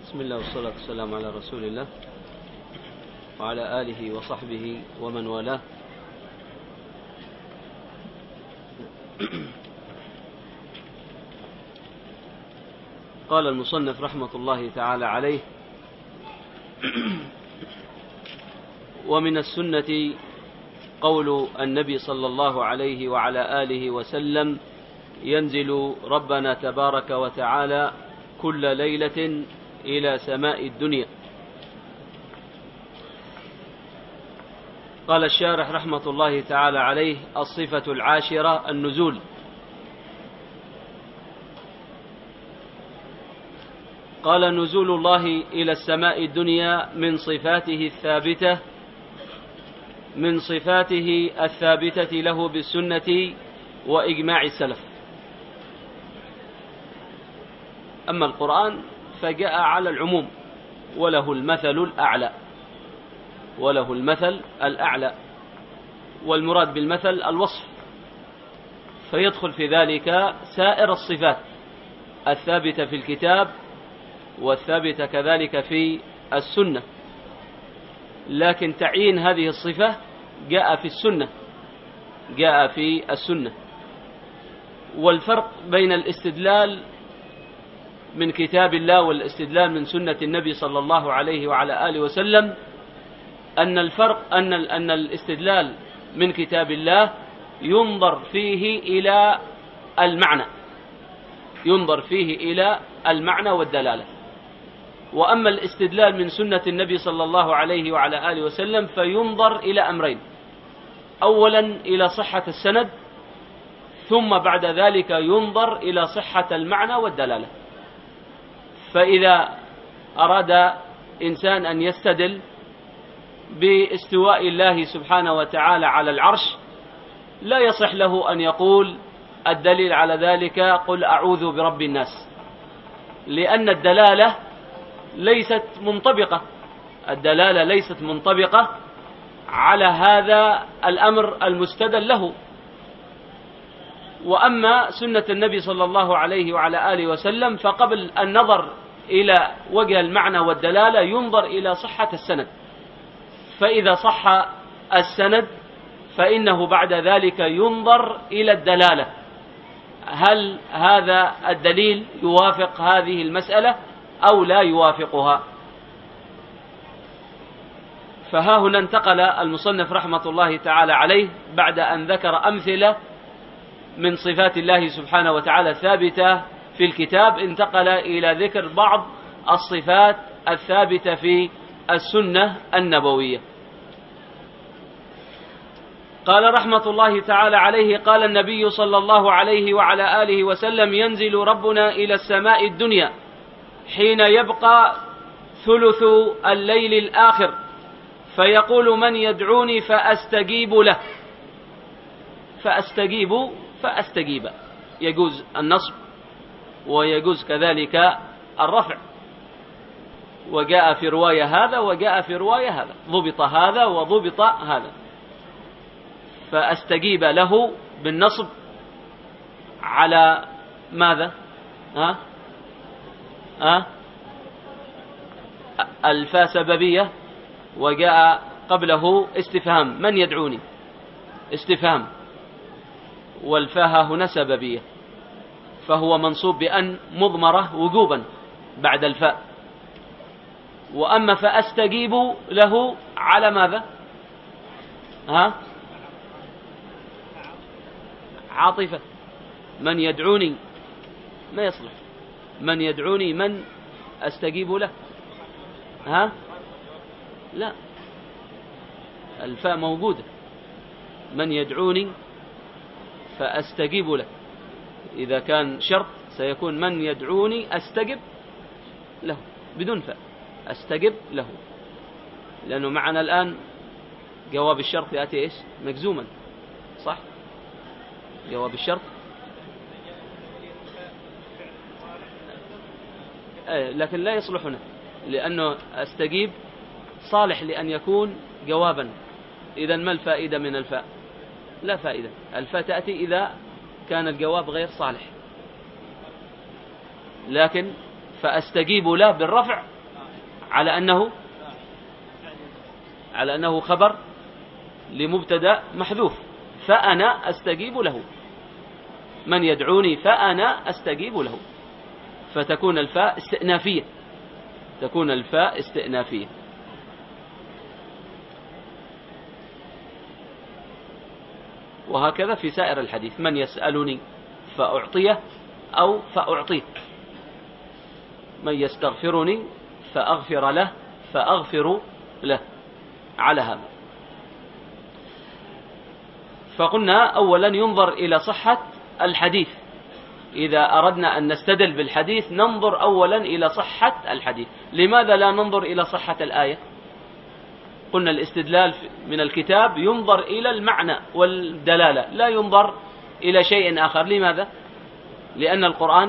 بسم الله والصلاة والسلام على رسول الله وعلى آله وصحبه ومن والاه. قال المصنف رحمة الله تعالى عليه: ومن السنة قول النبي صلى الله عليه وعلى آله وسلم: ينزل ربنا تبارك وتعالى كل ليلة إلى سماء الدنيا. قال الشارح رحمة الله تعالى عليه: الصفة العاشرة النزول. قال: نزول الله إلى السماء الدنيا من صفاته الثابتة له بالسنة وإجماع السلف. أما القرآن فجاء على العموم، وله المثل الأعلى، والمراد بالمثل الوصف، فيدخل في ذلك سائر الصفات الثابتة في الكتاب والثابتة كذلك في السنة، لكن تعيين هذه الصفة جاء في السنة. والفرق بين الاستدلال من كتاب الله والاستدلال من سنة النبي صلى الله عليه وعلى آله وسلم أن الاستدلال من كتاب الله ينظر فيه إلى المعنى والدلالة، وأما الاستدلال من سنة النبي صلى الله عليه وعلى آله وسلم فينظر إلى أمرين: أولا إلى صحة السند، ثم بعد ذلك ينظر إلى صحة المعنى والدلالة. فإذا أراد إنسان أن يستدل باستواء الله سبحانه وتعالى على العرش، لا يصح له أن يقول الدليل على ذلك قل أعوذ برب الناس، لأن الدلالة ليست منطبقة على هذا الأمر المستدل له. وأما سنة النبي صلى الله عليه وعلى آله وسلم فقبل النظر إلى وجه المعنى والدلالة ينظر إلى صحة السند، فإذا صح السند فإنه بعد ذلك ينظر إلى الدلالة، هل هذا الدليل يوافق هذه المسألة أو لا يوافقها. فها هنا انتقل المصنف رحمة الله تعالى عليه بعد أن ذكر أمثلة من صفات الله سبحانه وتعالى ثابتة في الكتاب، انتقل إلى ذكر بعض الصفات الثابتة في السنة النبوية. قال رحمة الله تعالى عليه: قال النبي صلى الله عليه وعلى آله وسلم: ينزل ربنا إلى السماء الدنيا حين يبقى ثلث الليل الآخر، فيقول: من يدعوني فأستجيب له. فأستجيب يجوز النصب ويجوز كذلك الرفع، وجاء في رواية هذا وجاء في رواية هذا، ضبط هذا وضبط هذا. فأستجيب له بالنصب على ماذا؟ الفاء سببية، وجاء قبله استفهام: من يدعوني، استفهام، والفاء هنا سببية، فهو منصوب بأن مضمرة وجوبا بعد الفاء. وأما فأستجيب له على ماذا؟ عاطفة. من يدعوني ما يصلح، من يدعوني من أستجيب له، لا، الفاء موجودة، من يدعوني فأستجيب له. إذا كان شرط سيكون من يدعوني أستجب له بدون فاء، أستجب له، لأنه معنا الآن جواب الشرط يأتي إيش؟ مجزوما، صح؟ جواب الشرط لكن لا يصلح هنا، لأنه أستجيب صالح لأن يكون جوابا. إذن ما الفائدة من الفاء؟ لا فائدة. الفاء تأتي إذا كان الجواب غير صالح، لكن فأستجيب له بالرفع على أنه خبر لمبتدأ محذوف، فأنا أستجيب له، من يدعوني فأنا أستجيب له، فتكون الفاء استئنافية. وهكذا في سائر الحديث، من يسألني فأعطيه أو فأعطيه، من يستغفرني فأغفر له فأغفر له، على هذا. فقلنا أولا ينظر إلى صحة الحديث، إذا أردنا أن نستدل بالحديث ننظر أولا إلى صحة الحديث. لماذا لا ننظر إلى صحة الآية؟ قلنا الاستدلال من الكتاب ينظر إلى المعنى والدلالة، لا ينظر إلى شيء آخر. لماذا؟ لأن القرآن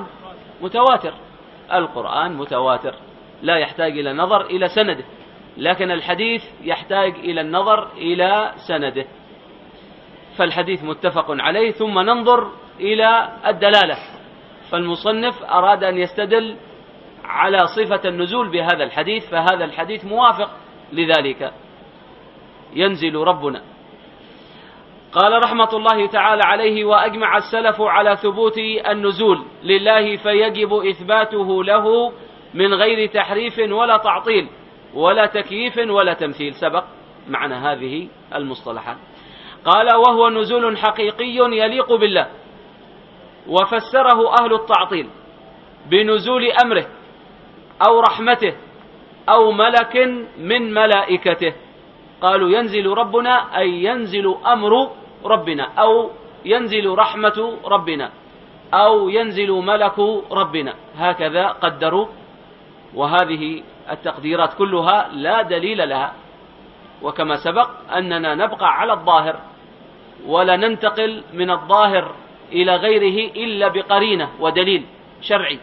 متواتر لا يحتاج إلى نظر إلى سنده، لكن الحديث يحتاج إلى النظر إلى سنده. فالحديث متفق عليه، ثم ننظر إلى الدلالة. فالمصنف أراد أن يستدل على صفة النزول بهذا الحديث، فهذا الحديث موافق لذلك، ينزل ربنا. قال رحمة الله تعالى عليه: وأجمع السلف على ثبوت النزول لله، فيجب إثباته له من غير تحريف ولا تعطيل ولا تكييف ولا تمثيل. سبق معنى هذه المصطلحات. قال: وهو نزول حقيقي يليق بالله. وفسره أهل التعطيل بنزول أمره أو رحمته أو ملك من ملائكته. قالوا ينزل ربنا أي ينزل أمر ربنا، أو ينزل رحمة ربنا، أو ينزل ملك ربنا، هكذا قدروا. وهذه التقديرات كلها لا دليل لها، وكما سبق أننا نبقى على الظاهر ولا ننتقل من الظاهر إلى غيره إلا بقرينة ودليل شرعي.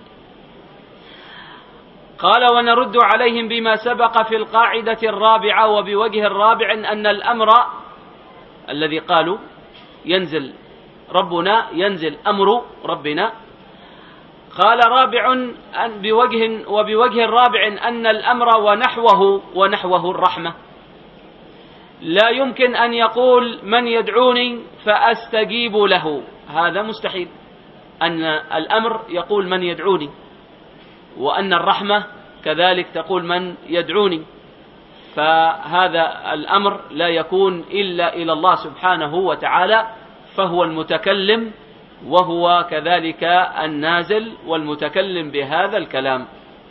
قال: ونرد عليهم بما سبق في القاعدة الرابعة وبوجه الرابع أن الأمر الذي قالوا ينزل ربنا ينزل أمر ربنا، قال رابع وبوجه الرابع أن الأمر ونحوه الرحمة. لا يمكن أن يقول من يدعوني فأستجيب له، هذا مستحيل. أن الأمر يقول من يدعوني، وأن الرحمة كذلك تقول من يدعوني، فهذا الأمر لا يكون إلا إلى الله سبحانه وتعالى، فهو المتكلم وهو كذلك النازل والمتكلم بهذا الكلام.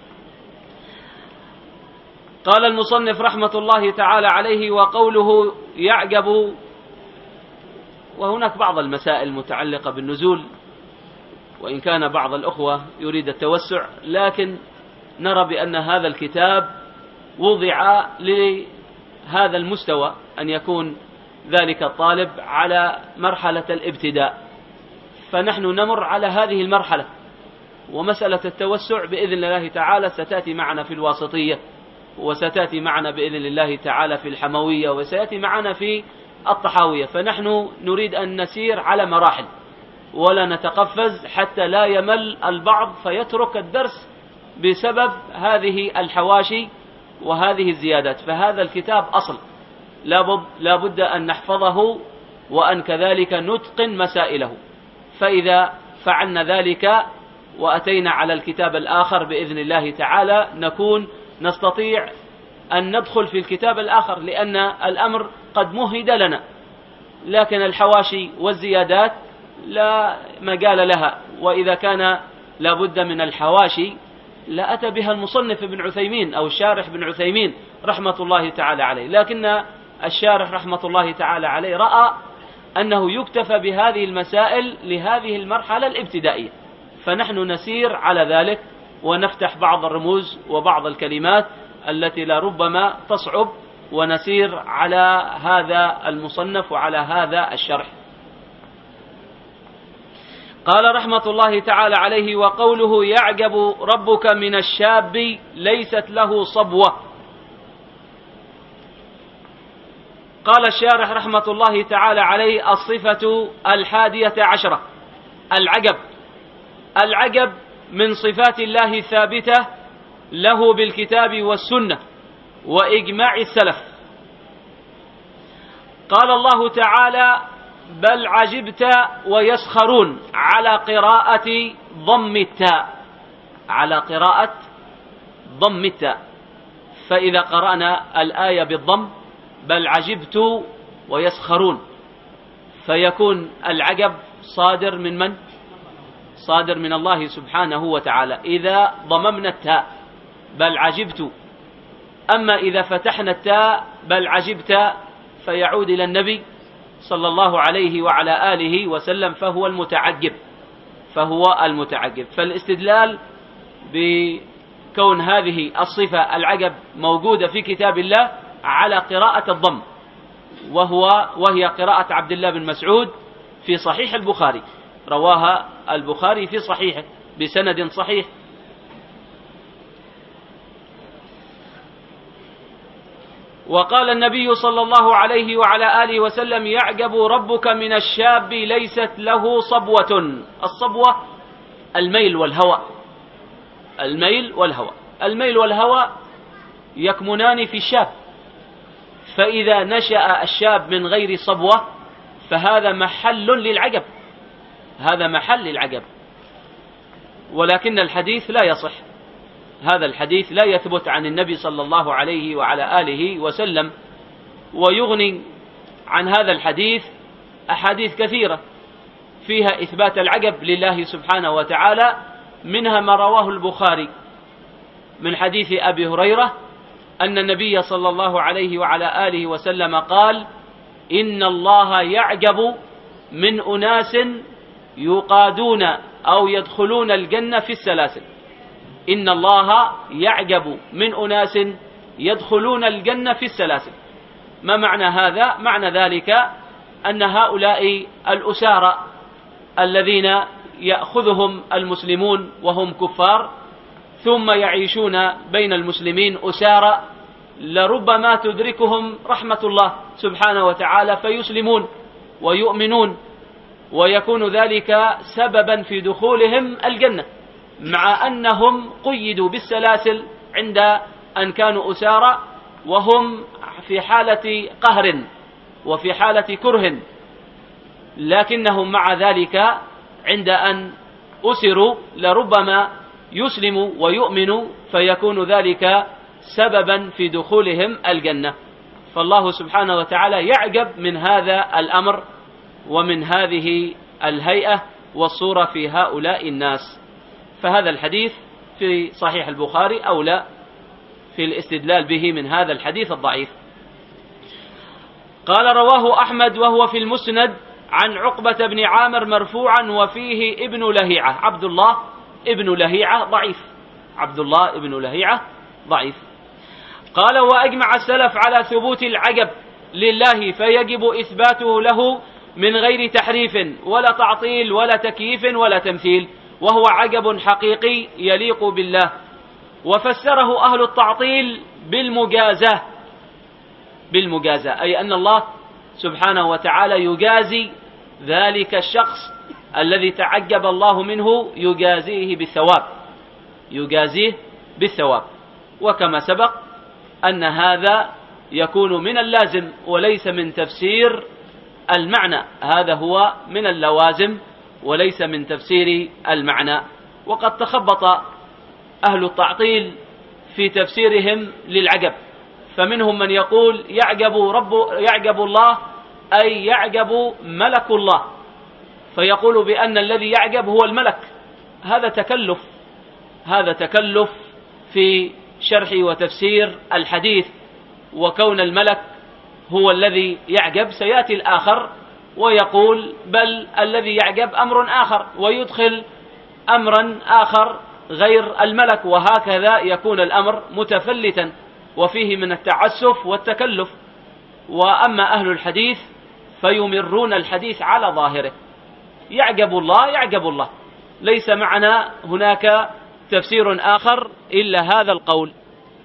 قال المصنف رحمة الله تعالى عليه: وقوله يعجب. وهناك بعض المسائل المتعلقة بالنزول، وإن كان بعض الأخوة يريد التوسع، لكن نرى بأن هذا الكتاب وضع لهذا المستوى، أن يكون ذلك الطالب على مرحلة الابتداء، فنحن نمر على هذه المرحلة. ومسألة التوسع بإذن الله تعالى ستأتي معنا في الواسطية، وستأتي معنا بإذن الله تعالى في الحموية، وسيأتي معنا في الطحاوية. فنحن نريد أن نسير على مراحل ولا نتقفز حتى لا يمل البعض فيترك الدرس بسبب هذه الحواشي وهذه الزيادات. فهذا الكتاب أصل لا بد أن نحفظه، وأن كذلك نتقن مسائله. فإذا فعلنا ذلك وأتينا على الكتاب الآخر بإذن الله تعالى نكون نستطيع أن ندخل في الكتاب الآخر، لأن الأمر قد مهد لنا، لكن الحواشي والزيادات لا مجال لها. وإذا كان لابد من الحواشي لأتى بها المصنف ابن عثيمين أو الشارح ابن عثيمين رحمة الله تعالى عليه، لكن الشارح رحمة الله تعالى عليه رأى أنه يكتفى بهذه المسائل لهذه المرحلة الابتدائية، فنحن نسير على ذلك ونفتح بعض الرموز وبعض الكلمات التي لربما تصعب، ونسير على هذا المصنف وعلى هذا الشرح. قال رحمة الله تعالى عليه: وقوله يعجب ربك من الشاب ليست له صبوة. قال الشارح رحمة الله تعالى عليه: الصفة 11 العجب من صفات الله الثابتة له بالكتاب والسنة وإجماع السلف. قال الله تعالى: بل عجبت ويسخرون، على قراءة ضم التاء، على قراءة ضم التاء. فإذا قرأنا الآية بالضم بل عجبت ويسخرون، فيكون العجب صادر من من؟ صادر من الله سبحانه وتعالى إذا ضممنا التاء بل عجبت. أما إذا فتحنا التاء بل عجبت فيعود إلى النبي صلى الله عليه وعلى آله وسلم، فهو المتعجب، فهو المتعجب. فالاستدلال بكون هذه الصفة العجب موجودة في كتاب الله على قراءة الضم، وهي قراءة عبد الله بن مسعود في صحيح البخاري، رواها البخاري في صحيحه بسند صحيح. وقال النبي صلى الله عليه وعلى آله وسلم: يعجب ربك من الشاب ليست له صبوة. الصبوة الميل والهوى، الميل والهوى، الميل والهوى يكمنان في الشاب، فإذا نشأ الشاب من غير صبوة فهذا محل للعجب، هذا محل للعجب. ولكن الحديث لا يصح، هذا الحديث لا يثبت عن النبي صلى الله عليه وعلى آله وسلم. ويغني عن هذا الحديث أحاديث كثيرة فيها إثبات العجب لله سبحانه وتعالى، منها ما رواه البخاري من حديث أبي هريرة أن النبي صلى الله عليه وعلى آله وسلم قال: إن الله يعجب من أناس يقادون أو يدخلون الجنة في السلاسل. إن الله يعجب من أناس يدخلون الجنة في السلاسل. ما معنى هذا؟ معنى ذلك أن هؤلاء الأسارى الذين يأخذهم المسلمون وهم كفار ثم يعيشون بين المسلمين أسارى، لربما تدركهم رحمة الله سبحانه وتعالى فيسلمون ويؤمنون، ويكون ذلك سببا في دخولهم الجنة، مع أنهم قيدوا بالسلاسل عند أن كانوا أسارى وهم في حالة قهر وفي حالة كره، لكنهم مع ذلك عند أن أسروا لربما يسلموا ويؤمنوا فيكون ذلك سببا في دخولهم الجنة. فالله سبحانه وتعالى يعجب من هذا الأمر ومن هذه الهيئة والصورة في هؤلاء الناس. فهذا الحديث في صحيح البخاري أولى في الاستدلال به من هذا الحديث الضعيف. قال: رواه أحمد وهو في المسند عن عقبة بن عامر مرفوعا وفيه ابن لهيعة. عبد الله ابن لهيعة ضعيف، عبد الله ابن لهيعة ضعيف. قال: وأجمع السلف على ثبوت العجب لله، فيجب إثباته له من غير تحريف ولا تعطيل ولا تكييف ولا تمثيل، وهو عجب حقيقي يليق بالله. وفسره أهل التعطيل بالمجازاة، بالمجازاة أي أن الله سبحانه وتعالى يجازي ذلك الشخص الذي تعجب الله منه، يجازيه بالثواب، يجازيه بالثواب. وكما سبق أن هذا يكون من اللازم وليس من تفسير المعنى، هذا هو من اللوازم وليس من تفسير المعنى. وقد تخبط أهل التعطيل في تفسيرهم للعجب، فمنهم من يقول يعجب الله أي يعجب ملك الله، فيقول بأن الذي يعجب هو الملك. هذا تكلف في شرح وتفسير الحديث، وكون الملك هو الذي يعجب. سيأتي الآخر ويقول بل الذي يعجب أمر آخر، ويدخل أمرا آخر غير الملك، وهكذا يكون الأمر متفلتا وفيه من التعسف والتكلف. وأما أهل الحديث فيمرون الحديث على ظاهره، يعجب الله يعجب الله، ليس معنا هناك تفسير آخر إلا هذا القول.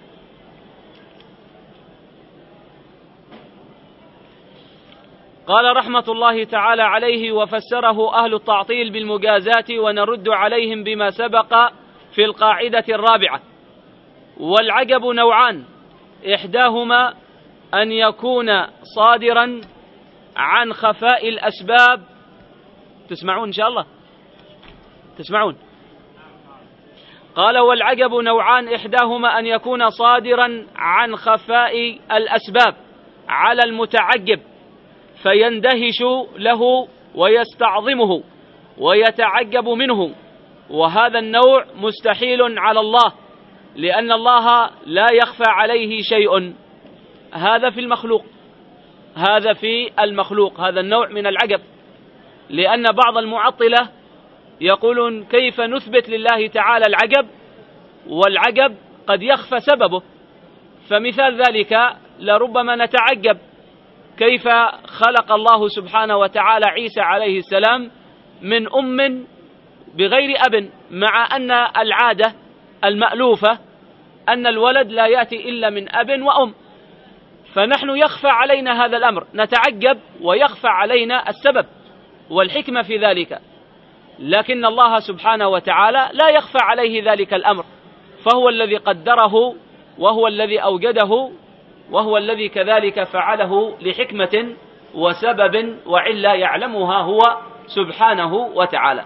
قال رحمة الله تعالى عليه: وفسره أهل التعطيل بالمجازات، ونرد عليهم بما سبق في القاعدة الرابعة. والعجب نوعان، إحداهما أن يكون صادرا عن خفاء الأسباب. تسمعون إن شاء الله؟ تسمعون؟ قال: والعجب نوعان، إحداهما أن يكون صادرا عن خفاء الأسباب على المتعجب فيندهش له ويستعظمه ويتعجب منه، وهذا النوع مستحيل على الله، لأن الله لا يخفى عليه شيء. هذا في المخلوق، هذا في المخلوق، هذا النوع من العجب. لأن بعض المعطلة يقولون: كيف نثبت لله تعالى العجب والعجب قد يخفى سببه؟ فمثال ذلك لربما نتعجب كيف خلق الله سبحانه وتعالى عيسى عليه السلام من أم بغير أب، مع أن العادة المألوفة أن الولد لا يأتي إلا من أب وأم، فنحن يخفى علينا هذا الأمر، نتعجب ويخفى علينا السبب والحكمة في ذلك، لكن الله سبحانه وتعالى لا يخفى عليه ذلك الأمر، فهو الذي قدره وهو الذي أوجده وهو الذي كذلك فعله لحكمة وسبب وعلة يعلمها هو سبحانه وتعالى.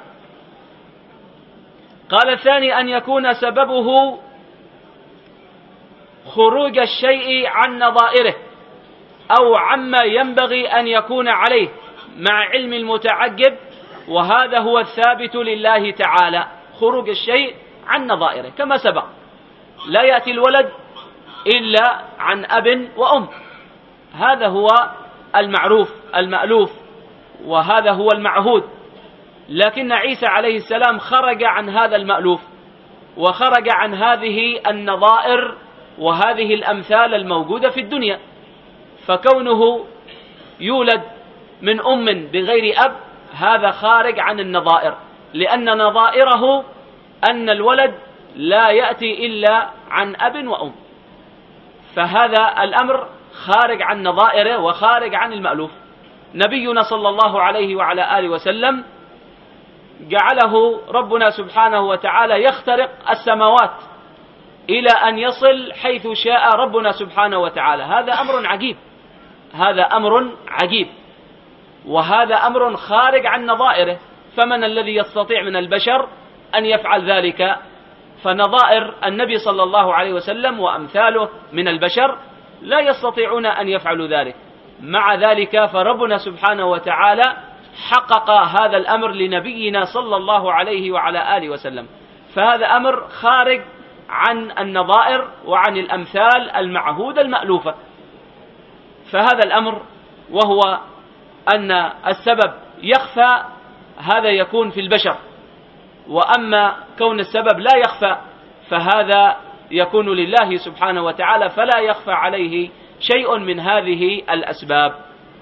قال: الثاني أن يكون سببه خروج الشيء عن نظائره أو عما ينبغي أن يكون عليه مع علم المتعجب، وهذا هو الثابت لله تعالى، خروج الشيء عن نظائره كما سبق، لا يأتي الولد إلا عن أب وأم، هذا هو المعروف المألوف وهذا هو المعهود، لكن عيسى عليه السلام خرج عن هذا المألوف وخرج عن هذه النظائر وهذه الأمثال الموجودة في الدنيا، فكونه يولد من أم بغير أب هذا خارج عن النظائر، لأن نظائره أن الولد لا يأتي إلا عن أب وأم، فهذا الأمر خارج عن نظائره وخارج عن المألوف. نبينا صلى الله عليه وعلى آله وسلم جعله ربنا سبحانه وتعالى يخترق السماوات إلى أن يصل حيث شاء ربنا سبحانه وتعالى، هذا أمر عجيب، هذا أمر عجيب، وهذا أمر خارج عن نظائره، فمن الذي يستطيع من البشر أن يفعل ذلك؟ فنظائر النبي صلى الله عليه وسلم وأمثاله من البشر لا يستطيعون أن يفعلوا ذلك، مع ذلك فربنا سبحانه وتعالى حقق هذا الأمر لنبينا صلى الله عليه وعلى آله وسلم، فهذا أمر خارج عن النظائر وعن الأمثال المعهودة المألوفة. فهذا الأمر وهو أن السبب يخفى هذا يكون في البشر، وأما كون السبب لا يخفى فهذا يكون لله سبحانه وتعالى، فلا يخفى عليه شيء من هذه الأسباب.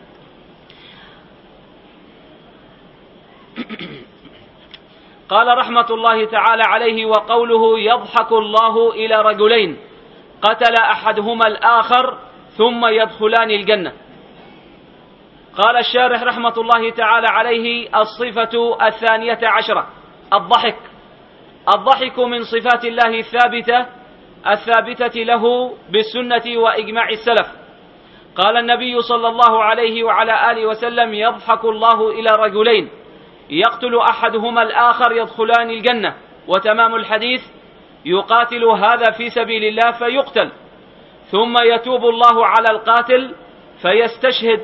قال رحمة الله تعالى عليه: وقوله يضحك الله إلى رجلين قتل أحدهما الآخر ثم يدخلان الجنة. قال الشارح رحمة الله تعالى عليه: الصفة 12 الضحك. الضحك من صفات الله الثابتة له بالسنة وإجماع السلف. قال النبي صلى الله عليه وعلى آله وسلم: يضحك الله إلى رجلين يقتل أحدهما الآخر يدخلان الجنة. وتمام الحديث: يقاتل هذا في سبيل الله فيقتل، ثم يتوب الله على القاتل فيستشهد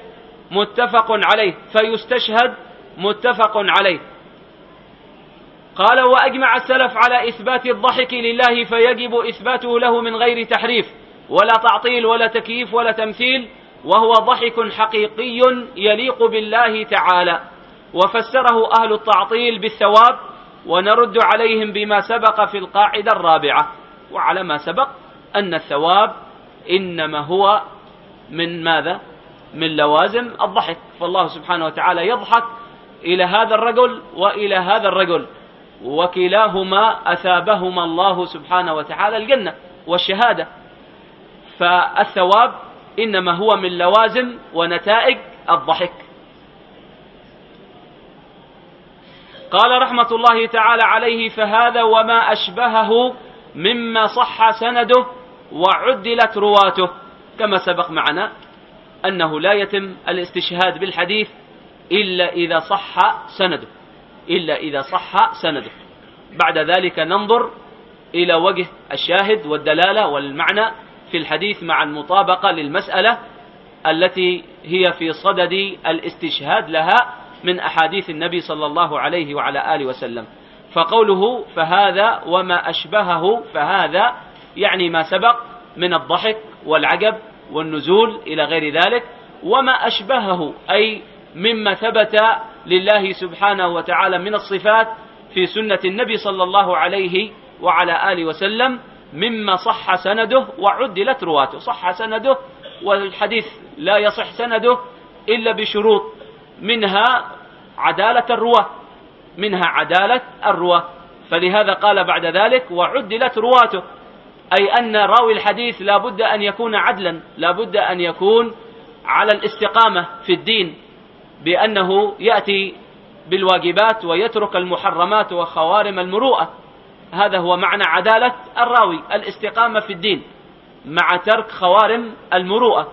متفق عليه. قال: وأجمع السلف على إثبات الضحك لله، فيجب إثباته له من غير تحريف ولا تعطيل ولا تكييف ولا تمثيل، وهو ضحك حقيقي يليق بالله تعالى. وفسره أهل التعطيل بالثواب، ونرد عليهم بما سبق في القاعدة 4. وعلى ما سبق أن الثواب إنما هو من ماذا؟ من لوازم الضحك، فالله سبحانه وتعالى يضحك إلى هذا الرجل وإلى هذا الرجل، وكلاهما أثابهما الله سبحانه وتعالى الجنة والشهادة، فالثواب إنما هو من لوازم ونتائج الضحك. قال رحمة الله تعالى عليه: فهذا وما أشبهه مما صح سنده وعدلت رواته، كما سبق معنا أنه لا يتم الاستشهاد بالحديث إلا إذا صح سنده. بعد ذلك ننظر إلى وجه الشاهد والدلالة والمعنى في الحديث مع المطابقة للمسألة التي هي في صدد الاستشهاد لها من أحاديث النبي صلى الله عليه وعلى آله وسلم. فقوله فهذا وما أشبهه، فهذا يعني ما سبق من الضحك والعجب والنزول إلى غير ذلك، وما أشبهه أي مما ثبت لله سبحانه وتعالى من الصفات في سنة النبي صلى الله عليه وعلى آله وسلم مما صح سنده وعدلت رواته. صح سنده، والحديث لا يصح سنده إلا بشروط، منها عدالة الرواة، فلهذا قال بعد ذلك وعدلت رواته، أي أن راوي الحديث لا بد أن يكون عدلا، لا بد أن يكون على الاستقامة في الدين، بأنه يأتي بالواجبات ويترك المحرمات وخوارم المروءة. هذا هو معنى عدالة الراوي، الاستقامة في الدين مع ترك خوارم المروءة.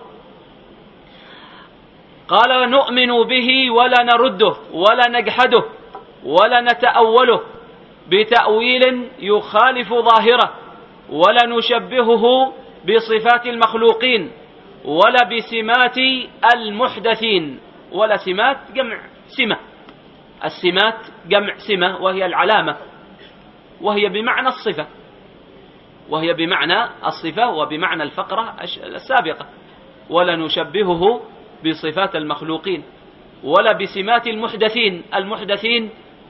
قال نؤمن به ولا نرده ولا نجحده ولا نتأوله بتأويل يخالف ظاهره، ولا نشبهه بصفات المخلوقين ولا بسمات المحدثين. ولا سمات جمع سمة، السمات جمع سمة وهي العلامة، وهي بمعنى الصفة وبمعنى الفقرة السابقة. ولا نشبهه بصفات المخلوقين ولا بسمات المحدثين، المحدثين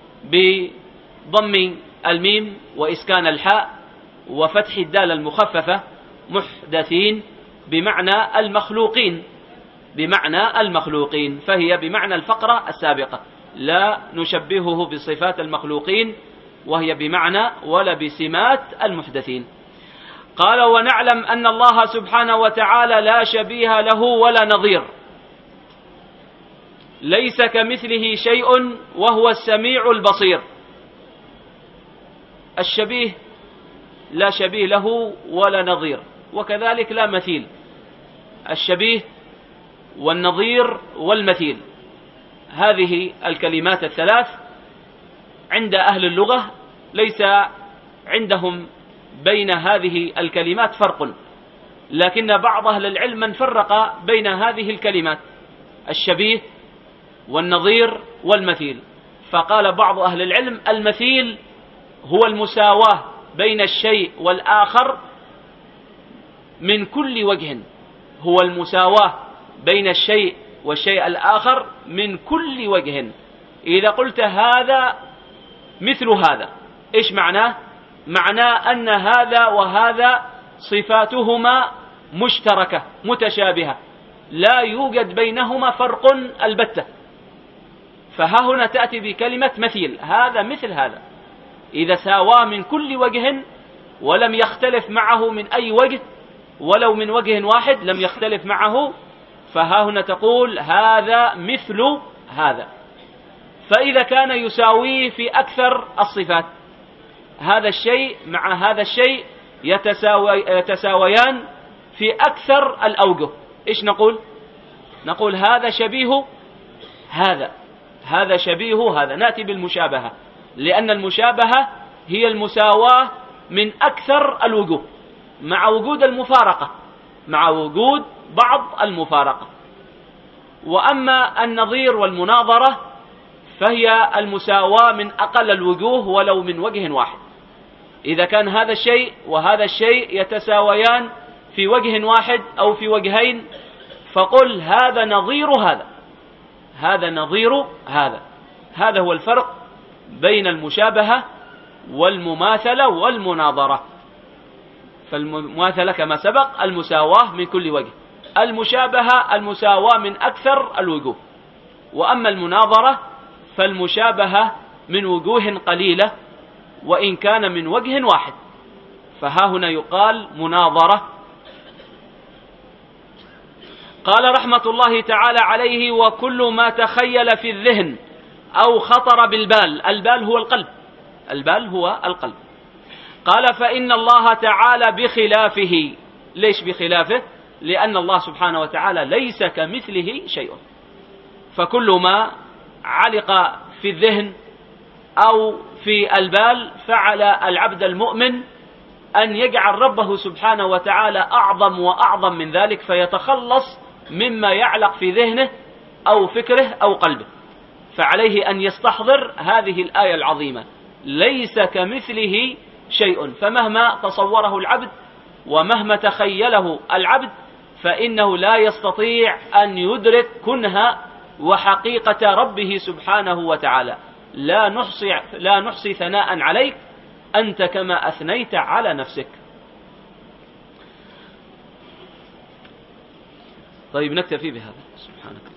بضم الميم وإسكان الحاء وفتح الدال المخففة، محدثين بمعنى المخلوقين، فهي بمعنى الفقرة السابقة. لا نشبهه بصفات المخلوقين وهي بمعنى ولا بسمات المحدثين. قال ونعلم أن الله سبحانه وتعالى لا شبيه له ولا نظير، ليس كمثله شيء وهو السميع البصير. الشبيه لا شبيه له ولا نظير، وكذلك لا مثيل. الشبيه والنظير والمثيل، هذه الكلمات الثلاث عند أهل اللغة ليس عندهم بين هذه الكلمات فرق، لكن بعض أهل العلم من فرق بين هذه الكلمات الشبيه والنظير والمثيل، فقال بعض أهل العلم المثيل هو المساواة بين الشيء والآخر من كل وجه، هو المساواة بين الشيء والشيء الآخر من كل وجه. إذا قلت هذا مثل هذا، إيش معناه؟ معناه أن هذا وهذا صفاتهما مشتركة متشابهة، لا يوجد بينهما فرق البتة. فها هنا تأتي بكلمة مثيل، هذا مثل هذا، إذا ساوى من كل وجه ولم يختلف معه من أي وجه ولو من وجه واحد لم يختلف معه، فها هنا تقول هذا مثل هذا. فإذا كان يساويه في أكثر الصفات، هذا الشيء مع هذا الشيء يتساويان في أكثر الأوجه، إيش نقول؟ نقول هذا شبيه هذا، هذا شبيه هذا. نأتي بالمشابهة، لأن المشابهة هي المساواة من أكثر الوجوه مع وجود المفارقة، مع وجود بعض المفارقة. وأما النظير والمناظرة فهي المساواة من أقل الوجوه ولو من وجه واحد. إذا كان هذا الشيء وهذا الشيء يتساويان في وجه واحد أو في وجهين، فقل هذا نظير هذا، هذا نظير هذا. هذا هو الفرق بين المشابهة والمماثلة والمناظرة. فالمماثلة كما سبق المساواة من كل وجه، المشابهة المساواة من أكثر الوجوه، وأما المناظرة فالمشابهة من وجوه قليلة وإن كان من وجه واحد، فها هنا يقال مناظرة. قال رحمة الله تعالى عليه وكل ما تخيل في الذهن أو خطر بالبال، البال هو القلب، البال هو القلب، قال فإن الله تعالى بخلافه. ليش بخلافه؟ لأن الله سبحانه وتعالى ليس كمثله شيء، فكل ما علق في الذهن أو في البال فعل العبد المؤمن أن يجعل ربه سبحانه وتعالى أعظم وأعظم من ذلك، فيتخلص مما يعلق في ذهنه أو فكره أو قلبه. فعليه أن يستحضر هذه الآية العظيمة: ليس كمثله شيء. فمهما تصوره العبد ومهما تخيله العبد فإنه لا يستطيع أن يدرك كنه وحقيقة ربه سبحانه وتعالى. لا نحصي ثناء عليك أنت كما أثنيت على نفسك. طيب نكتفي بهذا. سبحانك.